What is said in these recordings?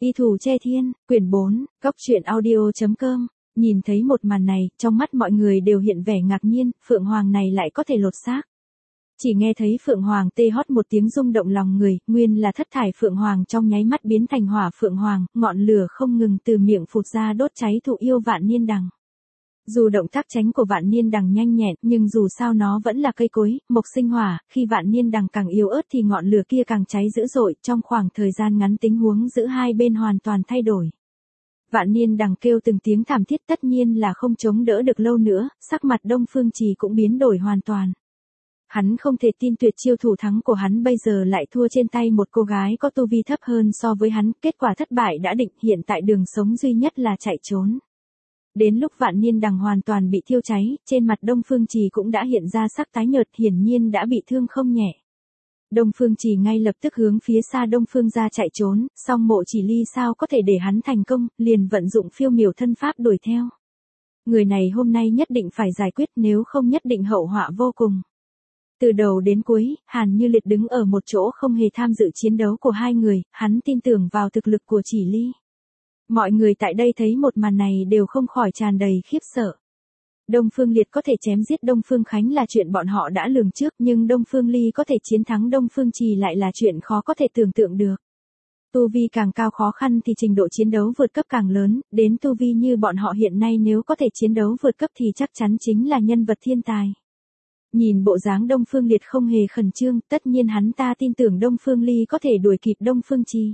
Y Thủ Che Thiên, quyển 4, Góc Truyện Audio.com. Nhìn thấy một màn này, trong mắt mọi người đều hiện vẻ ngạc nhiên, Phượng Hoàng này lại có thể lột xác. Chỉ nghe thấy Phượng Hoàng tê hót một tiếng rung động lòng người, nguyên là thất thải Phượng Hoàng trong nháy mắt biến thành hỏa Phượng Hoàng, ngọn lửa không ngừng từ miệng phụt ra đốt cháy thụ yêu Vạn Niên Đằng. Dù động tác tránh của Vạn Niên Đằng nhanh nhẹn, nhưng dù sao nó vẫn là cây cối, mộc sinh hỏa, khi Vạn Niên Đằng càng yếu ớt thì ngọn lửa kia càng cháy dữ dội, trong khoảng thời gian ngắn tình huống giữa hai bên hoàn toàn thay đổi. Vạn Niên Đằng kêu từng tiếng thảm thiết tất nhiên là không chống đỡ được lâu nữa, sắc mặt Đông Phương Trì cũng biến đổi hoàn toàn. Hắn không thể tin tuyệt chiêu thủ thắng của hắn bây giờ lại thua trên tay một cô gái có tu vi thấp hơn so với hắn, kết quả thất bại đã định, hiện tại đường sống duy nhất là chạy trốn. Đến lúc Vạn Niên Đằng hoàn toàn bị thiêu cháy, trên mặt Đông Phương Trì cũng đã hiện ra sắc tái nhợt, hiển nhiên đã bị thương không nhẹ. Đông Phương Trì ngay lập tức hướng phía xa Đông Phương ra chạy trốn, song Mộ Chỉ Ly sao có thể để hắn thành công, liền vận dụng phiêu miểu thân pháp đuổi theo. Người này hôm nay nhất định phải giải quyết, nếu không nhất định hậu họa vô cùng. Từ đầu đến cuối, Hàn Như Liệt đứng ở một chỗ không hề tham dự chiến đấu của hai người, hắn tin tưởng vào thực lực của Chỉ Ly. Mọi người tại đây thấy một màn này đều không khỏi tràn đầy khiếp sợ. Đông Phương Liệt có thể chém giết Đông Phương Khánh là chuyện bọn họ đã lường trước, nhưng Đông Phương Ly có thể chiến thắng Đông Phương Trì lại là chuyện khó có thể tưởng tượng được. Tu vi càng cao khó khăn thì trình độ chiến đấu vượt cấp càng lớn, đến tu vi như bọn họ hiện nay nếu có thể chiến đấu vượt cấp thì chắc chắn chính là nhân vật thiên tài. Nhìn bộ dáng Đông Phương Liệt không hề khẩn trương, tất nhiên hắn ta tin tưởng Đông Phương Ly có thể đuổi kịp Đông Phương Trì.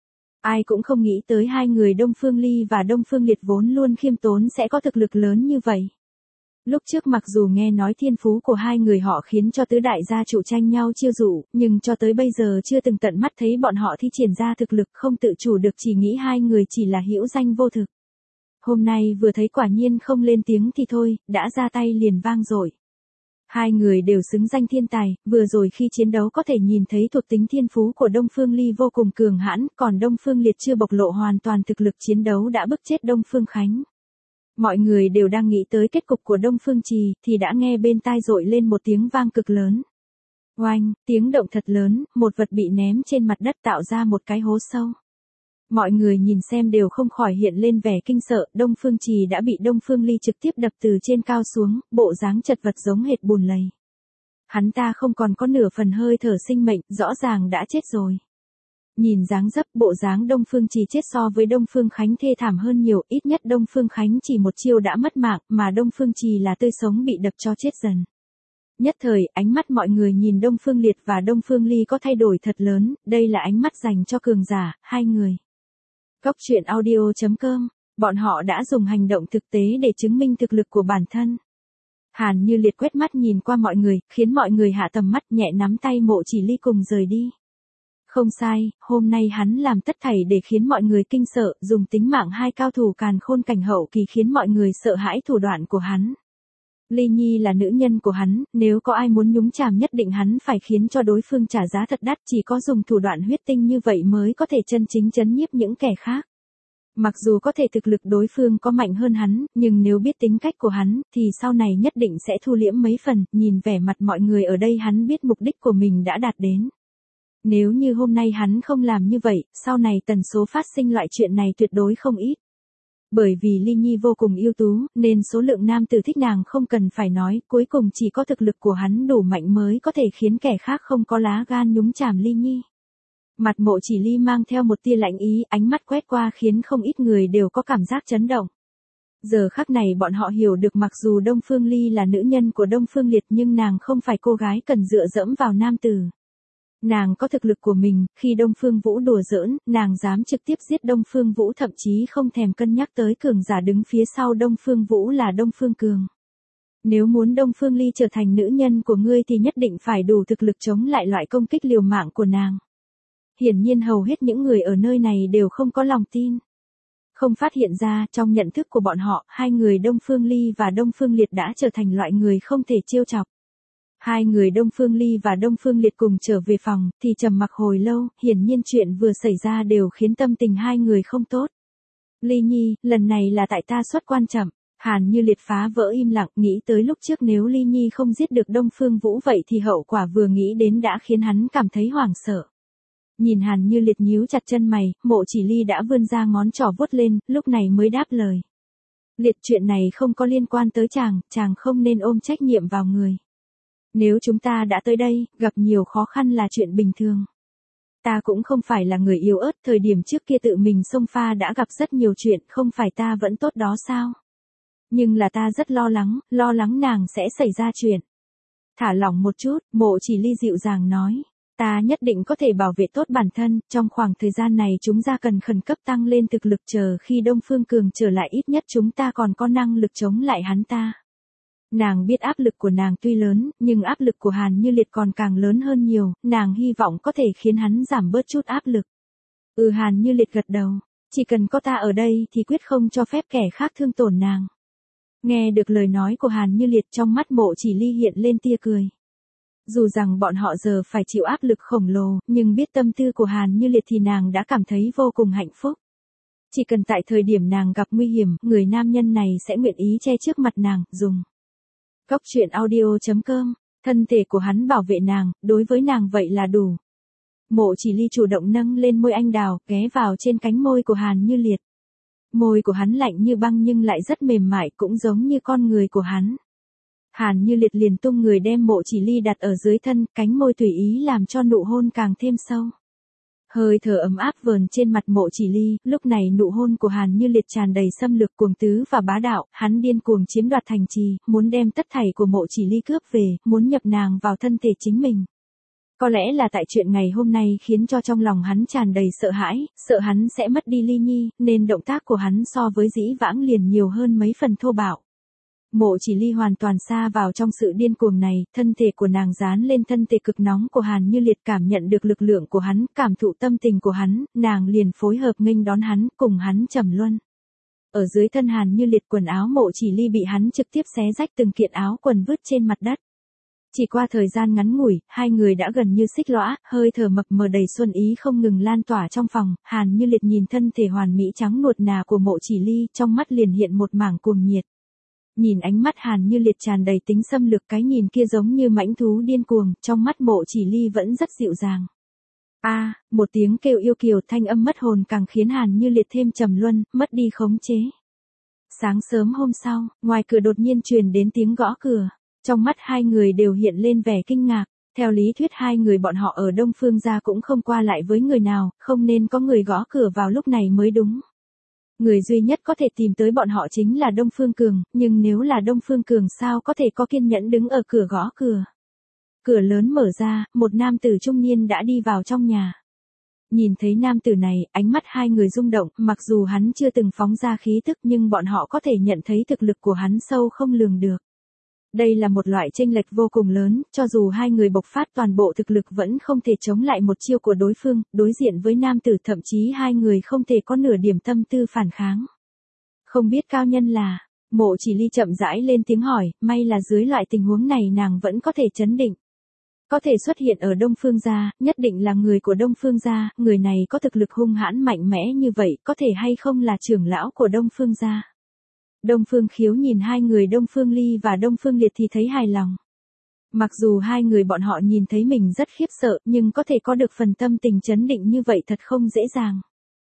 Ai cũng không nghĩ tới hai người Đông Phương Ly và Đông Phương Liệt vốn luôn khiêm tốn sẽ có thực lực lớn như vậy. Lúc trước mặc dù nghe nói thiên phú của hai người họ khiến cho tứ đại gia chủ tranh nhau chiêu dụ, nhưng cho tới bây giờ chưa từng tận mắt thấy bọn họ thi triển ra thực lực, không tự chủ được chỉ nghĩ hai người chỉ là hữu danh vô thực. Hôm nay vừa thấy quả nhiên không lên tiếng thì thôi, đã ra tay liền vang dội. Hai người đều xứng danh thiên tài, vừa rồi khi chiến đấu có thể nhìn thấy thuộc tính thiên phú của Đông Phương Ly vô cùng cường hãn, còn Đông Phương Liệt chưa bộc lộ hoàn toàn thực lực chiến đấu đã bức chết Đông Phương Khánh. Mọi người đều đang nghĩ tới kết cục của Đông Phương Trì, thì đã nghe bên tai dội lên một tiếng vang cực lớn. Oanh, tiếng động thật lớn, một vật bị ném trên mặt đất tạo ra một cái hố sâu. Mọi người nhìn xem đều không khỏi hiện lên vẻ kinh sợ, Đông Phương Trì đã bị Đông Phương Ly trực tiếp đập từ trên cao xuống, bộ dáng chật vật giống hệt bùn lầy. Hắn ta không còn có nửa phần hơi thở sinh mệnh, rõ ràng đã chết rồi. Nhìn dáng dấp bộ dáng Đông Phương Trì chết so với Đông Phương Khánh thê thảm hơn nhiều, ít nhất Đông Phương Khánh chỉ một chiêu đã mất mạng, mà Đông Phương Trì là tươi sống bị đập cho chết dần. Nhất thời, ánh mắt mọi người nhìn Đông Phương Liệt và Đông Phương Ly có thay đổi thật lớn, đây là ánh mắt dành cho cường giả, hai người. Góc Truyện Audio.com, bọn họ đã dùng hành động thực tế để chứng minh thực lực của bản thân. Hàn Như Liệt quét mắt nhìn qua mọi người, khiến mọi người hạ tầm mắt, nhẹ nắm tay Mộ Chỉ Ly cùng rời đi. Không sai, hôm nay hắn làm tất thảy để khiến mọi người kinh sợ, dùng tính mạng hai cao thủ càn khôn cảnh hậu kỳ khiến mọi người sợ hãi thủ đoạn của hắn. Ly Nhi là nữ nhân của hắn, nếu có ai muốn nhúng chàm nhất định hắn phải khiến cho đối phương trả giá thật đắt, chỉ có dùng thủ đoạn huyết tinh như vậy mới có thể chân chính trấn nhiếp những kẻ khác. Mặc dù có thể thực lực đối phương có mạnh hơn hắn, nhưng nếu biết tính cách của hắn, thì sau này nhất định sẽ thu liễm mấy phần, nhìn vẻ mặt mọi người ở đây hắn biết mục đích của mình đã đạt đến. Nếu như hôm nay hắn không làm như vậy, sau này tần số phát sinh loại chuyện này tuyệt đối không ít. Bởi vì Ly Nhi vô cùng ưu tú, nên số lượng nam tử thích nàng không cần phải nói, cuối cùng chỉ có thực lực của hắn đủ mạnh mới có thể khiến kẻ khác không có lá gan nhúng chàm Ly Nhi. Mặt Mộ Chỉ Ly mang theo một tia lạnh ý, ánh mắt quét qua khiến không ít người đều có cảm giác chấn động. Giờ khắc này bọn họ hiểu được mặc dù Đông Phương Ly là nữ nhân của Đông Phương Liệt nhưng nàng không phải cô gái cần dựa dẫm vào nam tử. Nàng có thực lực của mình, khi Đông Phương Vũ đùa giỡn, nàng dám trực tiếp giết Đông Phương Vũ, thậm chí không thèm cân nhắc tới cường giả đứng phía sau Đông Phương Vũ là Đông Phương Cường. Nếu muốn Đông Phương Ly trở thành nữ nhân của ngươi thì nhất định phải đủ thực lực chống lại loại công kích liều mạng của nàng. Hiển nhiên hầu hết những người ở nơi này đều không có lòng tin. Không phát hiện ra, trong nhận thức của bọn họ, hai người Đông Phương Ly và Đông Phương Liệt đã trở thành loại người không thể trêu chọc. Hai người Đông Phương Ly và Đông Phương Liệt cùng trở về phòng, thì trầm mặc hồi lâu, hiển nhiên chuyện vừa xảy ra đều khiến tâm tình hai người không tốt. Ly Nhi, lần này là tại ta xuất quan chậm. Hàn Như Liệt phá vỡ im lặng, nghĩ tới lúc trước nếu Ly Nhi không giết được Đông Phương Vũ vậy thì hậu quả vừa nghĩ đến đã khiến hắn cảm thấy hoảng sợ. Nhìn Hàn Như Liệt nhíu chặt chân mày, Mộ Chỉ Ly đã vươn ra ngón trỏ vuốt lên, lúc này mới đáp lời. Liệt, chuyện này không có liên quan tới chàng không nên ôm trách nhiệm vào người. Nếu chúng ta đã tới đây, gặp nhiều khó khăn là chuyện bình thường. Ta cũng không phải là người yếu ớt, thời điểm trước kia tự mình xông pha đã gặp rất nhiều chuyện, không phải ta vẫn tốt đó sao? Nhưng là ta rất lo lắng nàng sẽ xảy ra chuyện. Thả lỏng một chút, Mộ Chỉ Ly dịu dàng nói. Ta nhất định có thể bảo vệ tốt bản thân, trong khoảng thời gian này chúng ta cần khẩn cấp tăng lên thực lực, chờ khi Đông Phương Cường trở lại ít nhất chúng ta còn có năng lực chống lại hắn ta. Nàng biết áp lực của nàng tuy lớn, nhưng áp lực của Hàn Như Liệt còn càng lớn hơn nhiều, nàng hy vọng có thể khiến hắn giảm bớt chút áp lực. Hàn Như Liệt gật đầu, chỉ cần có ta ở đây thì quyết không cho phép kẻ khác thương tổn nàng. Nghe được lời nói của Hàn Như Liệt, trong mắt Mộ Chỉ Ly hiện lên tia cười. Dù rằng bọn họ giờ phải chịu áp lực khổng lồ, nhưng biết tâm tư của Hàn Như Liệt thì nàng đã cảm thấy vô cùng hạnh phúc. Chỉ cần tại thời điểm nàng gặp nguy hiểm, người nam nhân này sẽ nguyện ý che trước mặt nàng, dùng. Cóc truyện audio.com, thân thể của hắn bảo vệ nàng, đối với nàng vậy là đủ. Mộ Chỉ Ly chủ động nâng lên môi anh đào, ghé vào trên cánh môi của Hàn Như Liệt. Môi của hắn lạnh như băng nhưng lại rất mềm mại, cũng giống như con người của hắn. Hàn Như Liệt liền tung người đem Mộ Chỉ Ly đặt ở dưới thân, cánh môi tùy ý làm cho nụ hôn càng thêm sâu. Hơi thở ấm áp vờn trên mặt Mộ Chỉ Ly, lúc này nụ hôn của Hàn Như Liệt tràn đầy xâm lược, cuồng tứ và bá đạo, hắn điên cuồng chiếm đoạt thành trì, muốn đem tất thảy của Mộ Chỉ Ly cướp về, muốn nhập nàng vào thân thể chính mình. Có lẽ là tại chuyện ngày hôm nay khiến cho trong lòng hắn tràn đầy sợ hãi, sợ hắn sẽ mất đi Ly Nhi, nên động tác của hắn so với dĩ vãng liền nhiều hơn mấy phần thô bạo. Mộ Chỉ Ly hoàn toàn sa vào trong sự điên cuồng này, thân thể của nàng dán lên thân thể cực nóng của Hàn Như Liệt, cảm nhận được lực lượng của hắn, cảm thụ tâm tình của hắn, nàng liền phối hợp nghênh đón hắn, cùng hắn trầm luân. Ở dưới thân Hàn Như Liệt, quần áo Mộ Chỉ Ly bị hắn trực tiếp xé rách từng kiện áo quần vứt trên mặt đất. Chỉ qua thời gian ngắn ngủi, hai người đã gần như xích lõa, hơi thở mập mờ đầy xuân ý không ngừng lan tỏa trong phòng. Hàn Như Liệt nhìn thân thể hoàn mỹ trắng nuột nà của Mộ Chỉ Ly, trong mắt liền hiện một mảng cuồng nhiệt. Nhìn ánh mắt Hàn Như Liệt tràn đầy tính xâm lược, cái nhìn kia giống như mãnh thú điên cuồng, trong mắt Mộ Chỉ Ly vẫn rất dịu dàng. Một tiếng kêu yêu kiều, thanh âm mất hồn càng khiến Hàn Như Liệt thêm trầm luân, mất đi khống chế. Sáng sớm hôm sau, ngoài cửa đột nhiên truyền đến tiếng gõ cửa. Trong mắt hai người đều hiện lên vẻ kinh ngạc. Theo lý thuyết hai người bọn họ ở Đông Phương gia cũng không qua lại với người nào, không nên có người gõ cửa vào lúc này mới đúng. Người duy nhất có thể tìm tới bọn họ chính là Đông Phương Cường, nhưng nếu là Đông Phương Cường sao có thể có kiên nhẫn đứng ở cửa gõ cửa. Cửa lớn mở ra, một nam tử trung niên đã đi vào trong nhà. Nhìn thấy nam tử này, ánh mắt hai người rung động, mặc dù hắn chưa từng phóng ra khí tức nhưng bọn họ có thể nhận thấy thực lực của hắn sâu không lường được. Đây là một loại chênh lệch vô cùng lớn, cho dù hai người bộc phát toàn bộ thực lực vẫn không thể chống lại một chiêu của đối phương, đối diện với nam tử thậm chí hai người không thể có nửa điểm tâm tư phản kháng. Không biết cao nhân là, Mộ Chỉ Ly chậm rãi lên tiếng hỏi, may là dưới loại tình huống này nàng vẫn có thể trấn định. Có thể xuất hiện ở Đông Phương gia, nhất định là người của Đông Phương gia, người này có thực lực hung hãn mạnh mẽ như vậy, có thể hay không là trưởng lão của Đông Phương gia. Đông Phương Khiếu nhìn hai người Đông Phương Ly và Đông Phương Liệt thì thấy hài lòng. Mặc dù hai người bọn họ nhìn thấy mình rất khiếp sợ, nhưng có thể có được phần tâm tình trấn định như vậy thật không dễ dàng.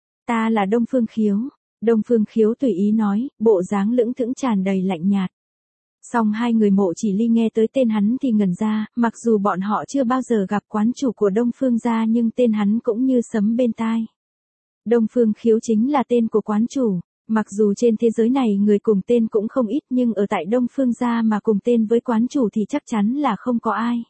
Ta là Đông Phương Khiếu. Đông Phương Khiếu tùy ý nói, bộ dáng lững thững tràn đầy lạnh nhạt. Song hai người Mộ Chỉ Ly nghe tới tên hắn thì ngẩn ra, mặc dù bọn họ chưa bao giờ gặp quán chủ của Đông Phương gia nhưng tên hắn cũng như sấm bên tai. Đông Phương Khiếu chính là tên của quán chủ. Mặc dù trên thế giới này người cùng tên cũng không ít nhưng ở tại Đông Phương gia mà cùng tên với quán chủ thì chắc chắn là không có ai.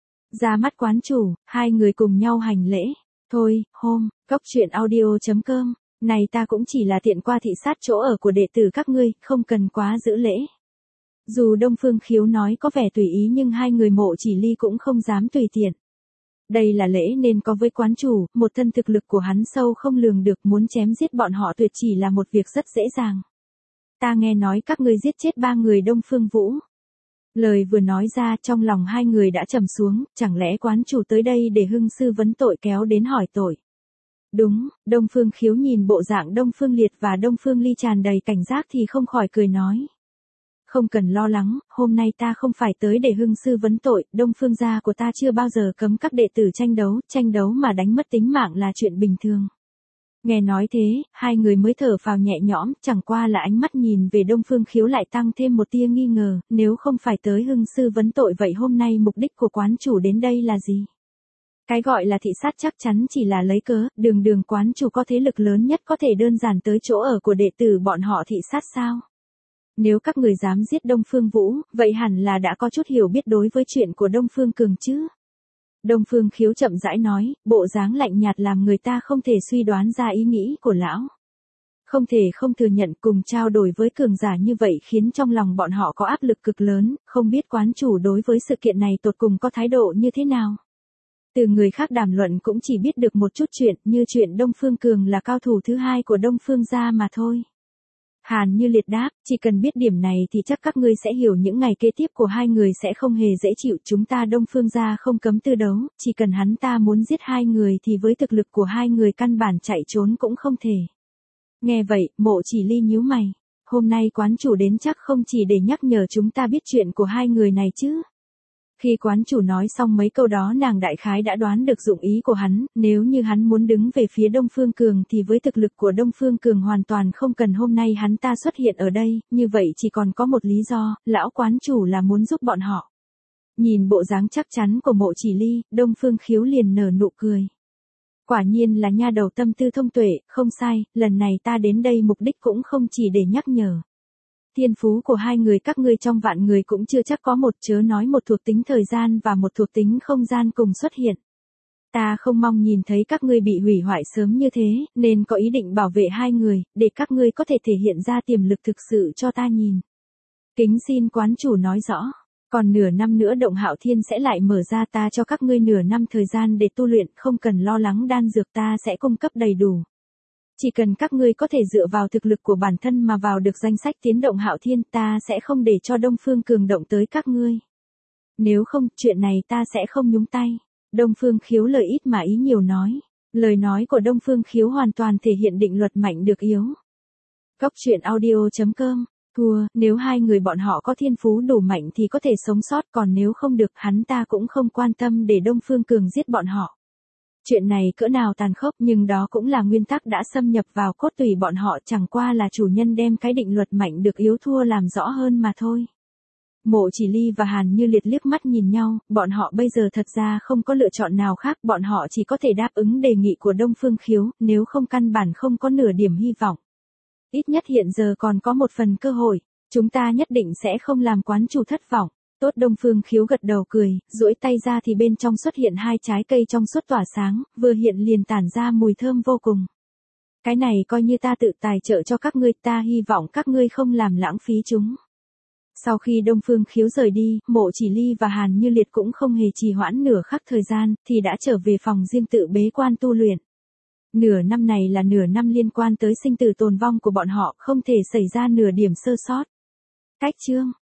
Ra mắt quán chủ, hai người cùng nhau hành lễ. Thôi, cóc truyện audio.com, này ta cũng chỉ là tiện qua thị sát chỗ ở của đệ tử các ngươi, không cần quá giữ lễ. Dù Đông Phương Khiếu nói có vẻ tùy ý nhưng hai người Mộ Chỉ Ly cũng không dám tùy tiện. Đây là lễ nên có với quán chủ, một thân thực lực của hắn sâu không lường được, muốn chém giết bọn họ tuyệt chỉ là một việc rất dễ dàng. Ta nghe nói các ngươi giết chết 3 người Đông Phương Vũ. Lời vừa nói ra trong lòng hai người đã trầm xuống, chẳng lẽ quán chủ tới đây để hưng sư vấn tội kéo đến hỏi tội. Đúng, Đông Phương Khiếu nhìn bộ dạng Đông Phương Liệt và Đông Phương Ly tràn đầy cảnh giác thì không khỏi cười nói. Không cần lo lắng, hôm nay ta không phải tới để hưng sư vấn tội, Đông Phương gia của ta chưa bao giờ cấm các đệ tử tranh đấu mà đánh mất tính mạng là chuyện bình thường. Nghe nói thế, hai người mới thở phào nhẹ nhõm, chẳng qua là ánh mắt nhìn về Đông Phương Khiếu lại tăng thêm một tia nghi ngờ, nếu không phải tới hưng sư vấn tội vậy hôm nay mục đích của quán chủ đến đây là gì? Cái gọi là thị sát chắc chắn chỉ là lấy cớ, đường quán chủ có thế lực lớn nhất có thể đơn giản tới chỗ ở của đệ tử bọn họ thị sát sao? Nếu các người dám giết Đông Phương Vũ, vậy hẳn là đã có chút hiểu biết đối với chuyện của Đông Phương Cường chứ? Đông Phương Khiếu chậm rãi nói, bộ dáng lạnh nhạt làm người ta không thể suy đoán ra ý nghĩ của lão. Không thể không thừa nhận cùng trao đổi với cường giả như vậy khiến trong lòng bọn họ có áp lực cực lớn, không biết quán chủ đối với sự kiện này tột cùng có thái độ như thế nào. Từ người khác đàm luận cũng chỉ biết được một chút chuyện như chuyện Đông Phương Cường là cao thủ thứ hai của Đông Phương gia mà thôi. Hàn Như Liệt đáp, chỉ cần biết điểm này thì chắc các ngươi sẽ hiểu những ngày kế tiếp của hai người sẽ không hề dễ chịu. Chúng ta Đông Phương gia không cấm tư đấu, chỉ cần hắn ta muốn giết hai người thì với thực lực của hai người căn bản chạy trốn cũng không thể. Nghe vậy, Mộ Chỉ Ly nhíu mày. Hôm nay quán chủ đến chắc không chỉ để nhắc nhở chúng ta biết chuyện của hai người này chứ. Khi quán chủ nói xong mấy câu đó nàng đại khái đã đoán được dụng ý của hắn, nếu như hắn muốn đứng về phía Đông Phương Cường thì với thực lực của Đông Phương Cường hoàn toàn không cần hôm nay hắn ta xuất hiện ở đây, như vậy chỉ còn có một lý do, lão quán chủ là muốn giúp bọn họ. Nhìn bộ dáng chắc chắn của Mộ Chỉ Ly, Đông Phương Khiếu liền nở nụ cười. Quả nhiên là nha đầu tâm tư thông tuệ, không sai, lần này ta đến đây mục đích cũng không chỉ để nhắc nhở. Thiên phú của hai người các ngươi trong vạn người cũng chưa chắc có một, chớ nói một thuộc tính thời gian và một thuộc tính không gian cùng xuất hiện. Ta không mong nhìn thấy các ngươi bị hủy hoại sớm như thế, nên có ý định bảo vệ hai người, để các ngươi có thể thể hiện ra tiềm lực thực sự cho ta nhìn. Kính xin quán chủ nói rõ, còn nửa năm nữa Động Hạo Thiên sẽ lại mở ra, ta cho các ngươi nửa năm thời gian để tu luyện, không cần lo lắng đan dược ta sẽ cung cấp đầy đủ. Chỉ cần các ngươi có thể dựa vào thực lực của bản thân mà vào được danh sách tiến Động Hạo Thiên, ta sẽ không để cho Đông Phương Cường động tới các ngươi. Nếu không, chuyện này ta sẽ không nhúng tay. Đông Phương Khiếu lời ít mà ý nhiều nói. Lời nói của Đông Phương Khiếu hoàn toàn thể hiện định luật mạnh được yếu. Góc truyện audio.com. Thua, nếu hai người bọn họ có thiên phú đủ mạnh thì có thể sống sót, còn nếu không được hắn ta cũng không quan tâm để Đông Phương Cường giết bọn họ. Chuyện này cỡ nào tàn khốc nhưng đó cũng là nguyên tắc đã xâm nhập vào cốt tủy bọn họ, chẳng qua là chủ nhân đem cái định luật mạnh được yếu thua làm rõ hơn mà thôi. Mộ Chỉ Ly và Hàn Như Liệt liếc mắt nhìn nhau, bọn họ bây giờ thật ra không có lựa chọn nào khác, bọn họ chỉ có thể đáp ứng đề nghị của Đông Phương Khiếu, nếu không căn bản không có nửa điểm hy vọng. Ít nhất hiện giờ còn có một phần cơ hội, chúng ta nhất định sẽ không làm quán chủ thất vọng. Tốt, Đông Phương Khiếu gật đầu cười, duỗi tay ra thì bên trong xuất hiện hai trái cây trong suốt tỏa sáng, vừa hiện liền tản ra mùi thơm vô cùng. Cái này coi như ta tự tài trợ cho các ngươi, ta hy vọng các ngươi không làm lãng phí chúng. Sau khi Đông Phương Khiếu rời đi, Mộ Chỉ Ly và Hàn Như Liệt cũng không hề trì hoãn nửa khắc thời gian, thì đã trở về phòng riêng tự bế quan tu luyện. Nửa năm này là nửa năm liên quan tới sinh tử tồn vong của bọn họ, không thể xảy ra nửa điểm sơ sót. Cách chương